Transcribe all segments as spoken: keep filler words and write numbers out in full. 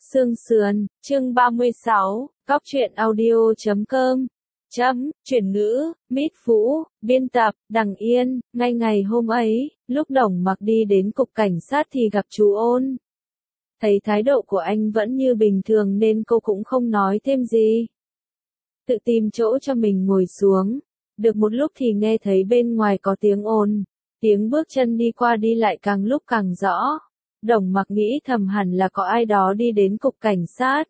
Sương Sườn, chương ba mươi sáu, Góc truyện audio chấm com. Chấm, chuyển ngữ, Mít Vũ, biên tập, Đằng Yên. Ngay ngày hôm ấy, lúc Đồng Mặc đi đến cục cảnh sát thì gặp chú Ôn. Thấy thái độ của anh vẫn như bình thường nên cô cũng không nói thêm gì. Tự tìm chỗ cho mình ngồi xuống. Được một lúc thì nghe thấy bên ngoài có tiếng ồn. Tiếng bước chân đi qua đi lại càng lúc càng rõ. Đồng Mặc nghĩ thầm hẳn là có ai đó đi đến cục cảnh sát.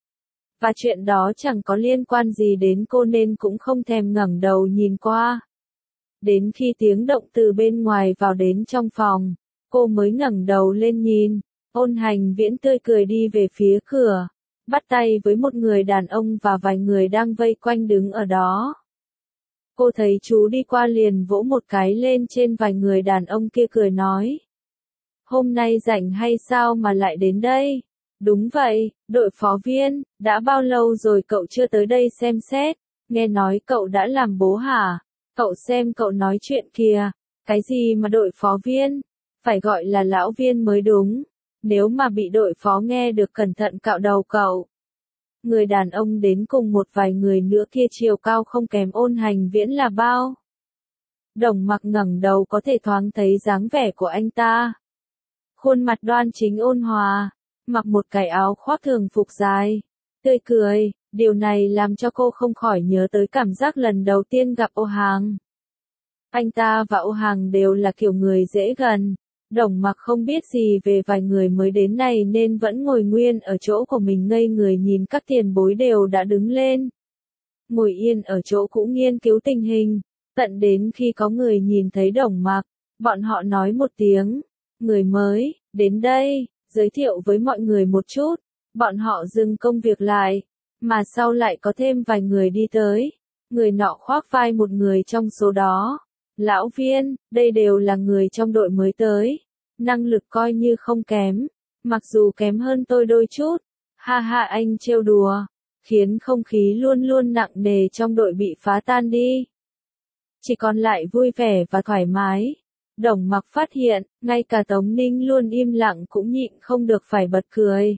Và chuyện đó chẳng có liên quan gì đến cô nên cũng không thèm ngẩng đầu nhìn qua. Đến khi tiếng động từ bên ngoài vào đến trong phòng, cô mới ngẩng đầu lên nhìn. Ôn Hành Viễn tươi cười đi về phía cửa, bắt tay với một người đàn ông và vài người đang vây quanh đứng ở đó. Cô thấy chú đi qua liền vỗ một cái lên trên vài người đàn ông kia cười nói. Hôm nay rảnh hay sao mà lại đến đây? Đúng vậy, đội phó viên, đã bao lâu rồi cậu chưa tới đây xem xét? Nghe nói cậu đã làm bố hả? Cậu xem cậu nói chuyện kìa. Cái gì mà đội phó viên? Phải gọi là lão viên mới đúng. Nếu mà bị đội phó nghe được cẩn thận cạo đầu cậu. Người đàn ông đến cùng một vài người nữa kia chiều cao không kém Ôn Hành Viễn là bao. Đồng Mặc ngẩng đầu có thể thoáng thấy dáng vẻ của anh ta. Khuôn mặt đoan chính ôn hòa, mặc một cái áo khoác thường phục dài, tươi cười, điều này làm cho cô không khỏi nhớ tới cảm giác lần đầu tiên gặp Ô Hàng. Anh ta và Ô Hàng đều là kiểu người dễ gần. Đồng Mặc không biết gì về vài người mới đến này nên vẫn ngồi nguyên ở chỗ của mình ngây người nhìn các tiền bối đều đã đứng lên. Ngồi yên ở chỗ cũ nghiên cứu tình hình, tận đến khi có người nhìn thấy Đồng Mặc, bọn họ nói một tiếng, người mới, đến đây, giới thiệu với mọi người một chút, bọn họ dừng công việc lại, mà sau lại có thêm vài người đi tới, người nọ khoác vai một người trong số đó. Lão Viên, đây đều là người trong đội mới tới. Năng lực coi như không kém. Mặc dù kém hơn tôi đôi chút. Ha ha anh trêu đùa. Khiến không khí luôn luôn nặng nề trong đội bị phá tan đi. Chỉ còn lại vui vẻ và thoải mái. Đồng Mặc phát hiện, ngay cả Tống Ninh luôn im lặng cũng nhịn không được phải bật cười.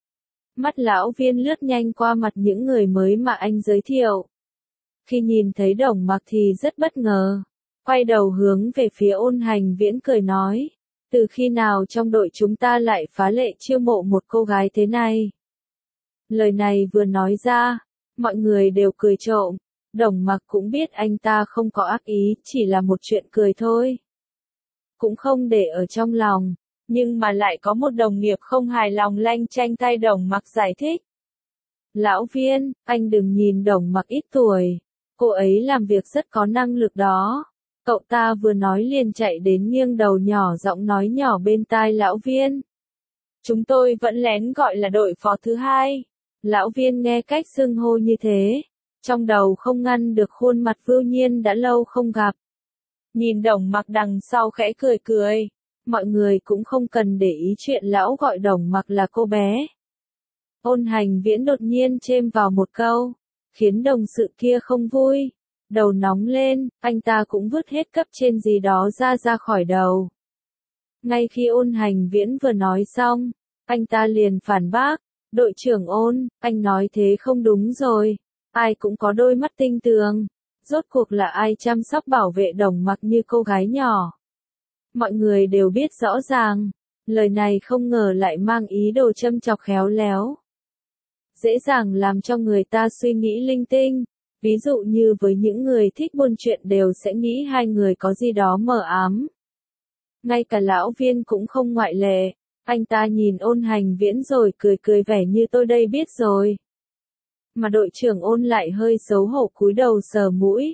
Mắt lão Viên lướt nhanh qua mặt những người mới mà anh giới thiệu. Khi nhìn thấy Đồng Mặc thì rất bất ngờ. Quay đầu hướng về phía Ôn Hành Viễn cười nói, từ khi nào trong đội chúng ta lại phá lệ chiêu mộ một cô gái thế này? Lời này vừa nói ra, mọi người đều cười trộm, Đồng Mặc cũng biết anh ta không có ác ý, chỉ là một chuyện cười thôi. Cũng không để ở trong lòng, nhưng mà lại có một đồng nghiệp không hài lòng lanh chanh tay Đồng Mặc giải thích. Lão Viên, anh đừng nhìn Đồng Mặc ít tuổi, cô ấy làm việc rất có năng lực đó. Cậu ta vừa nói liền chạy đến nghiêng đầu nhỏ giọng nói nhỏ bên tai Lão Viên. Chúng tôi vẫn lén gọi là đội phó thứ hai. Lão Viên nghe cách xưng hô như thế. Trong đầu không ngăn được khuôn mặt Vưu Nhiên đã lâu không gặp. Nhìn Đồng Mặc đằng sau khẽ cười cười. Mọi người cũng không cần để ý chuyện lão gọi Đồng Mặc là cô bé. Ôn Hành Viễn đột nhiên chêm vào một câu. Khiến đồng sự kia không vui. Đầu nóng lên, anh ta cũng vứt hết cấp trên gì đó ra ra khỏi đầu. Ngay khi Ôn Hành Viễn vừa nói xong, anh ta liền phản bác, đội trưởng Ôn, anh nói thế không đúng rồi, ai cũng có đôi mắt tinh tường, rốt cuộc là ai chăm sóc bảo vệ Đồng Mặc như cô gái nhỏ. Mọi người đều biết rõ ràng, lời này không ngờ lại mang ý đồ châm chọc khéo léo. Dễ dàng làm cho người ta suy nghĩ linh tinh. Ví dụ như với những người thích buôn chuyện đều sẽ nghĩ hai người có gì đó mờ ám. Ngay cả Lão Viên cũng không ngoại lệ, anh ta nhìn Ôn Hành Viễn rồi cười cười vẻ như tôi đây biết rồi. Mà đội trưởng Ôn lại hơi xấu hổ cúi đầu sờ mũi.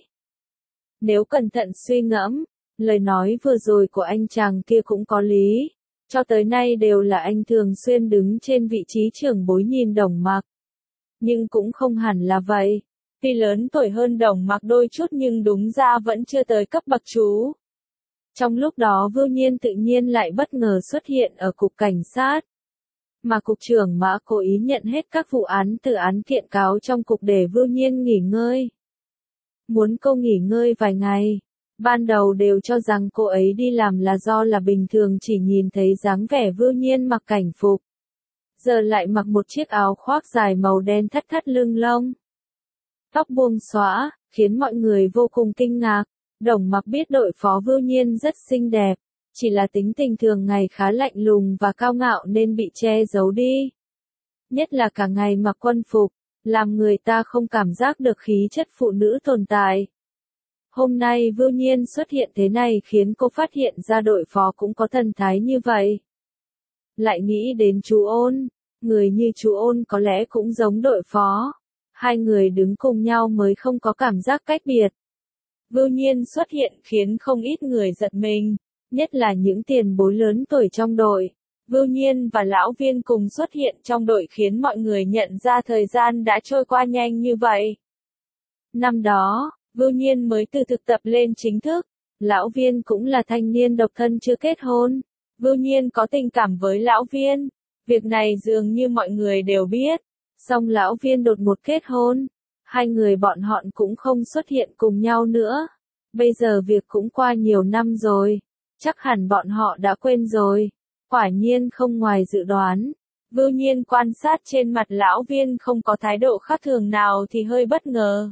Nếu cẩn thận suy ngẫm, lời nói vừa rồi của anh chàng kia cũng có lý. Cho tới nay đều là anh thường xuyên đứng trên vị trí trưởng bối nhìn Đồng Mặc. Nhưng cũng không hẳn là vậy. Tuy lớn tuổi hơn Đồng Mặc đôi chút nhưng đúng ra vẫn chưa tới cấp bậc chú. Trong lúc đó Vưu Nhiên tự nhiên lại bất ngờ xuất hiện ở cục cảnh sát. Mà cục trưởng Mã cố ý nhận hết các vụ án từ án kiện cáo trong cục để Vưu Nhiên nghỉ ngơi. Muốn cô nghỉ ngơi vài ngày. Ban đầu đều cho rằng cô ấy đi làm là do là bình thường chỉ nhìn thấy dáng vẻ Vưu Nhiên mặc cảnh phục. giờ lại mặc một chiếc áo khoác dài màu đen thắt thắt lưng lông. Tóc buông xõa, khiến mọi người vô cùng kinh ngạc. Đồng Mặc biết đội phó Vưu Nhiên rất xinh đẹp, chỉ là tính tình thường ngày khá lạnh lùng và cao ngạo nên bị che giấu đi. Nhất là cả ngày mặc quân phục, làm người ta không cảm giác được khí chất phụ nữ tồn tại. Hôm nay Vưu Nhiên xuất hiện thế này khiến cô phát hiện ra đội phó cũng có thần thái như vậy. Lại nghĩ đến chú Ôn, người như chú Ôn có lẽ cũng giống đội phó. Hai người đứng cùng nhau mới không có cảm giác cách biệt. Vưu Nhiên xuất hiện khiến không ít người giật mình, nhất là những tiền bối lớn tuổi trong đội. Vưu Nhiên và Lão Viên cùng xuất hiện trong đội khiến mọi người nhận ra thời gian đã trôi qua nhanh như vậy. Năm đó, Vưu Nhiên mới từ thực tập lên chính thức, Lão Viên cũng là thanh niên độc thân chưa kết hôn. Vưu Nhiên có tình cảm với Lão Viên, việc này dường như mọi người đều biết, song Lão Viên đột ngột kết hôn, hai người bọn họ cũng không xuất hiện cùng nhau nữa. Bây giờ việc cũng qua nhiều năm rồi, chắc hẳn bọn họ đã quên rồi. Quả nhiên không ngoài dự đoán, Vưu Nhiên quan sát trên mặt Lão Viên không có thái độ khác thường nào thì hơi bất ngờ.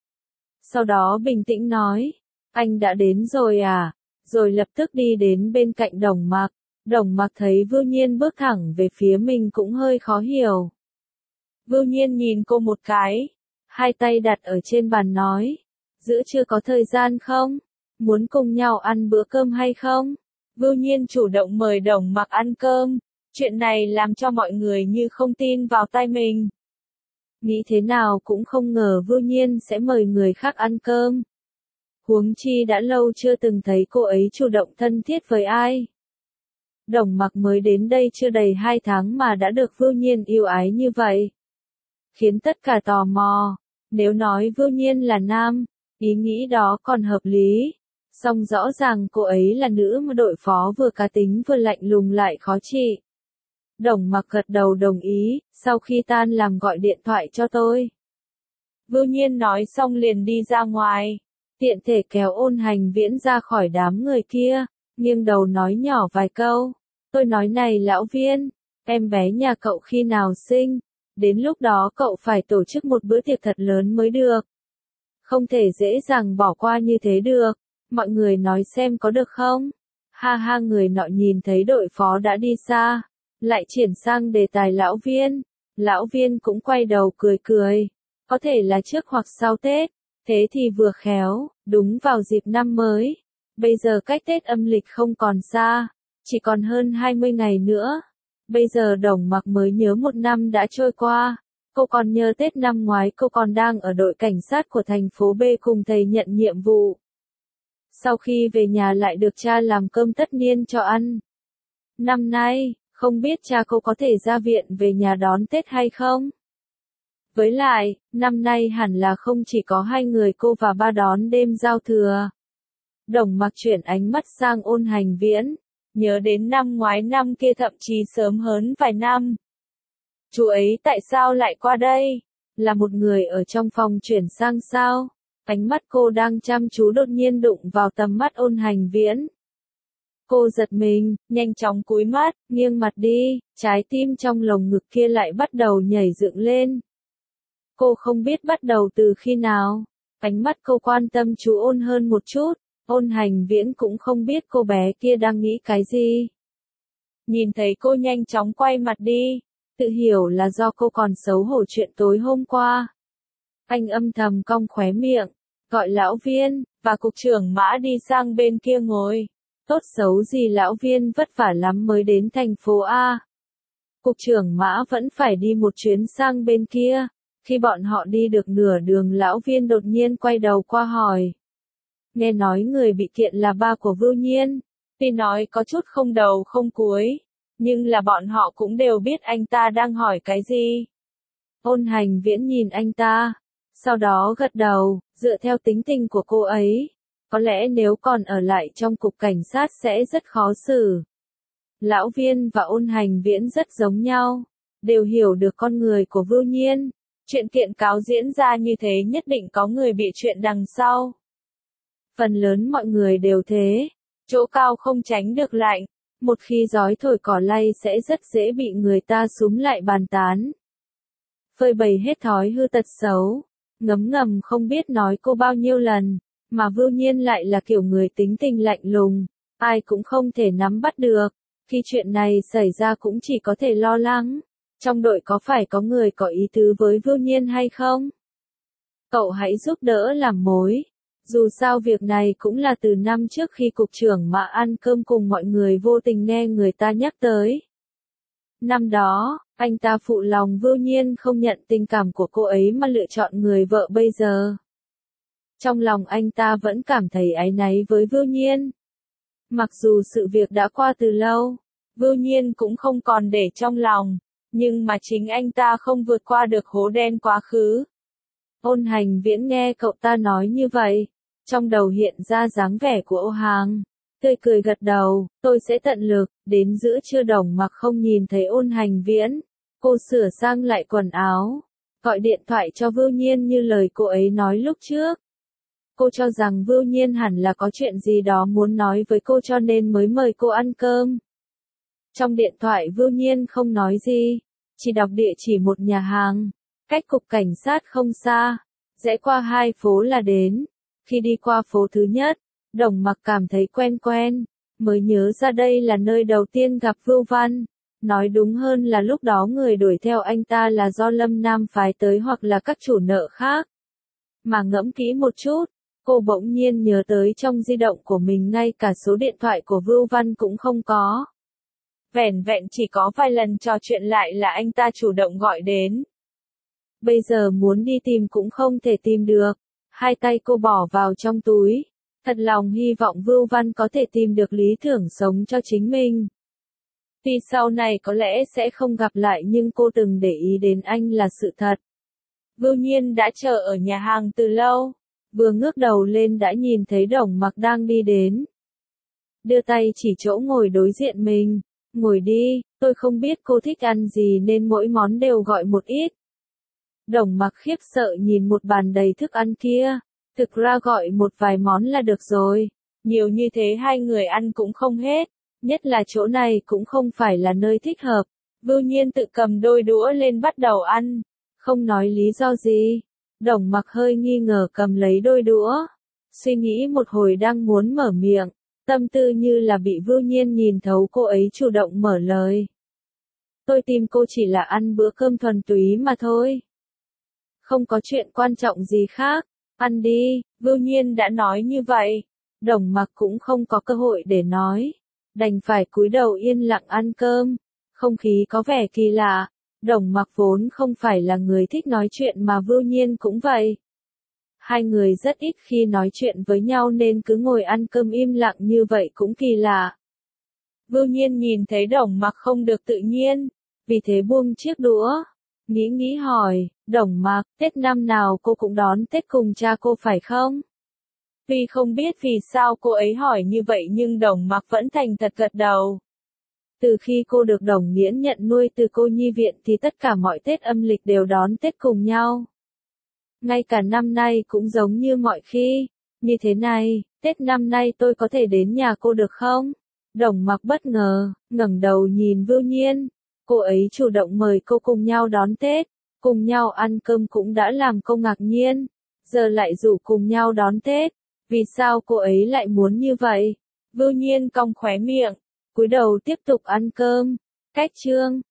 Sau đó bình tĩnh nói, anh đã đến rồi à, rồi lập tức đi đến bên cạnh Đồng Mặc. Đồng Mặc thấy Vưu Nhiên bước thẳng về phía mình cũng hơi khó hiểu. Vưu Nhiên nhìn cô một cái, hai tay đặt ở trên bàn nói, giữa trưa có thời gian không? Muốn cùng nhau ăn bữa cơm hay không? Vưu Nhiên chủ động mời Đồng Mặc ăn cơm, chuyện này làm cho mọi người như không tin vào tai mình. Nghĩ thế nào cũng không ngờ Vưu Nhiên sẽ mời người khác ăn cơm. Huống chi đã lâu chưa từng thấy cô ấy chủ động thân thiết với ai. Đồng Mặc mới đến đây chưa đầy hai tháng mà đã được Vưu Nhiên yêu ái như vậy, khiến tất cả tò mò. Nếu nói Vưu Nhiên là nam, ý nghĩ đó còn hợp lý. Song rõ ràng cô ấy là nữ mà đội phó vừa cá tính vừa lạnh lùng lại khó trị. Đồng Mặc gật đầu đồng ý, sau khi tan làm gọi điện thoại cho tôi. Vưu Nhiên nói xong liền đi ra ngoài, tiện thể kéo Ôn Hành Viễn ra khỏi đám người kia, nghiêng đầu nói nhỏ vài câu. Tôi nói này Lão Viên, em bé nhà cậu khi nào sinh, đến lúc đó cậu phải tổ chức một bữa tiệc thật lớn mới được. Không thể dễ dàng bỏ qua như thế được, mọi người nói xem có được không? Ha ha, người nọ nhìn thấy đội phó đã đi xa, lại chuyển sang đề tài Lão Viên. Lão Viên cũng quay đầu cười cười, có thể là trước hoặc sau Tết, thế thì vừa khéo, đúng vào dịp năm mới. Bây giờ cách Tết âm lịch không còn xa, chỉ còn hơn hai mươi ngày nữa. Bây giờ Đồng Mặc mới nhớ một năm đã trôi qua. Cô còn nhớ Tết năm ngoái cô còn đang ở đội cảnh sát của thành phố B cùng thầy nhận nhiệm vụ. Sau khi về nhà lại được cha làm cơm tất niên cho ăn. Năm nay, không biết cha cô có thể ra viện về nhà đón Tết hay không? Với lại, năm nay hẳn là không chỉ có hai người cô và ba đón đêm giao thừa. Đồng Mặc chuyển ánh mắt sang Ôn Hành Viễn, nhớ đến năm ngoái năm kia thậm chí sớm hơn vài năm. Chú ấy tại sao lại qua đây? Là một người ở trong phòng chuyển sang sao? Ánh mắt cô đang chăm chú đột nhiên đụng vào tầm mắt Ôn Hành Viễn. Cô giật mình, nhanh chóng cúi mắt, nghiêng mặt đi, trái tim trong lồng ngực kia lại bắt đầu nhảy dựng lên. Cô không biết bắt đầu từ khi nào. Ánh mắt cô quan tâm chú Ôn hơn một chút. Ôn Hành Viễn cũng không biết cô bé kia đang nghĩ cái gì. Nhìn thấy cô nhanh chóng quay mặt đi, tự hiểu là do cô còn xấu hổ chuyện tối hôm qua. Anh âm thầm cong khóe miệng, gọi Lão Viên, và cục trưởng Mã đi sang bên kia ngồi. Tốt xấu gì Lão Viên vất vả lắm mới đến thành phố A. Cục trưởng Mã vẫn phải đi một chuyến sang bên kia. Khi bọn họ đi được nửa đường Lão Viên đột nhiên quay đầu qua hỏi. Nghe nói người bị kiện là ba của Vưu Nhiên. Tuy nói có chút không đầu không cuối, nhưng là bọn họ cũng đều biết anh ta đang hỏi cái gì. Ôn Hành Viễn nhìn anh ta, sau đó gật đầu, dựa theo tính tình của cô ấy, có lẽ nếu còn ở lại trong cục cảnh sát sẽ rất khó xử. Lão Viên và Ôn Hành Viễn rất giống nhau, đều hiểu được con người của Vưu Nhiên. Chuyện kiện cáo diễn ra như thế nhất định có người bị chuyện đằng sau. Phần lớn mọi người đều thế, chỗ cao không tránh được lạnh, Một khi gió thổi cỏ lay sẽ rất dễ bị người ta súm lại bàn tán. Phơi bày hết thói hư tật xấu, ngấm ngầm không biết nói cô bao nhiêu lần, mà Vưu Nhiên lại là kiểu người tính tình lạnh lùng, ai cũng không thể nắm bắt được. Khi chuyện này xảy ra cũng chỉ có thể lo lắng, trong đội có phải có người có ý tứ với Vưu Nhiên hay không? Cậu hãy giúp đỡ làm mối. Dù sao việc này cũng là từ năm trước khi cục trưởng Mã ăn cơm cùng mọi người vô tình nghe người ta nhắc tới. Năm đó, anh ta phụ lòng Vưu Nhiên không nhận tình cảm của cô ấy mà lựa chọn người vợ bây giờ. Trong lòng anh ta vẫn cảm thấy áy náy với Vưu Nhiên. Mặc dù sự việc đã qua từ lâu, Vưu Nhiên cũng không còn để trong lòng, nhưng mà chính anh ta không vượt qua được hố đen quá khứ. Ôn Hành Viễn nghe cậu ta nói như vậy, trong đầu hiện ra dáng vẻ của Ô Hàng, tươi cười gật đầu, tôi sẽ tận lực. Đến giữa trưa Đồng Mặc không nhìn thấy Ôn Hành Viễn, cô sửa sang lại quần áo, gọi điện thoại cho Vưu Nhiên như lời cô ấy nói lúc trước. Cô cho rằng Vưu Nhiên hẳn là có chuyện gì đó muốn nói với cô cho nên mới mời cô ăn cơm. Trong điện thoại Vưu Nhiên không nói gì, chỉ đọc địa chỉ một nhà hàng, cách cục cảnh sát không xa, rẽ qua hai phố là đến. Khi đi qua phố thứ nhất, Đồng Mặc cảm thấy quen quen, mới nhớ ra đây là nơi đầu tiên gặp Vưu Văn. Nói đúng hơn là lúc đó người đuổi theo anh ta là do Lâm Nam phái tới hoặc là các chủ nợ khác. Mà ngẫm kỹ một chút, cô bỗng nhiên nhớ tới trong di động của mình ngay cả số điện thoại của Vưu Văn cũng không có. Vẻn vẹn chỉ có vài lần trò chuyện lại là anh ta chủ động gọi đến. Bây giờ muốn đi tìm cũng không thể tìm được. Hai tay cô bỏ vào trong túi. Thật lòng hy vọng Vưu Văn có thể tìm được lý tưởng sống cho chính mình. Tuy sau này có lẽ sẽ không gặp lại nhưng cô từng để ý đến anh là sự thật. Vưu Nhiên đã chờ ở nhà hàng từ lâu. Vừa ngước đầu lên đã nhìn thấy Đồng Mặc đang đi đến. Đưa tay chỉ chỗ ngồi đối diện mình. Ngồi đi, tôi không biết cô thích ăn gì nên mỗi món đều gọi một ít. Đồng Mặc khiếp sợ nhìn một bàn đầy thức ăn kia. Thực ra gọi một vài món là được rồi. Nhiều như thế hai người ăn cũng không hết. Nhất là chỗ này cũng không phải là nơi thích hợp. Vưu Nhiên tự cầm đôi đũa lên bắt đầu ăn. Không nói lý do gì. Đồng Mặc hơi nghi ngờ cầm lấy đôi đũa. Suy nghĩ một hồi đang muốn mở miệng. Tâm tư như là bị Vưu Nhiên nhìn thấu cô ấy chủ động mở lời. Tôi tìm cô chỉ là ăn bữa cơm thuần túy mà thôi. Không có chuyện quan trọng gì khác. Ăn đi, Vưu Nhiên đã nói như vậy. Đồng Mặc cũng không có cơ hội để nói. Đành phải cúi đầu yên lặng ăn cơm. Không khí có vẻ kỳ lạ. Đồng Mặc vốn không phải là người thích nói chuyện mà Vưu Nhiên cũng vậy. Hai người rất ít khi nói chuyện với nhau nên cứ ngồi ăn cơm im lặng như vậy cũng kỳ lạ. Vưu Nhiên nhìn thấy Đồng Mặc không được tự nhiên, vì thế buông chiếc đũa. Nghĩ nghĩ hỏi, Đồng Mặc, Tết năm nào cô cũng đón Tết cùng cha cô phải không? Tuy không biết vì sao cô ấy hỏi như vậy nhưng Đồng Mặc vẫn thành thật gật đầu. Từ khi cô được Đồng Nghiễn nhận nuôi từ cô nhi viện thì tất cả mọi Tết âm lịch đều đón Tết cùng nhau. Ngay cả năm nay cũng giống như mọi khi. Như thế này, Tết năm nay tôi có thể đến nhà cô được không? Đồng Mặc bất ngờ, ngẩng đầu nhìn Vưu Nhiên. Cô ấy chủ động mời cô cùng nhau đón Tết, cùng nhau ăn cơm cũng đã làm cô ngạc nhiên. Giờ lại rủ cùng nhau đón Tết. Vì sao cô ấy lại muốn như vậy? Vưu Nhiên cong khóe miệng, cúi đầu tiếp tục ăn cơm. Cách chương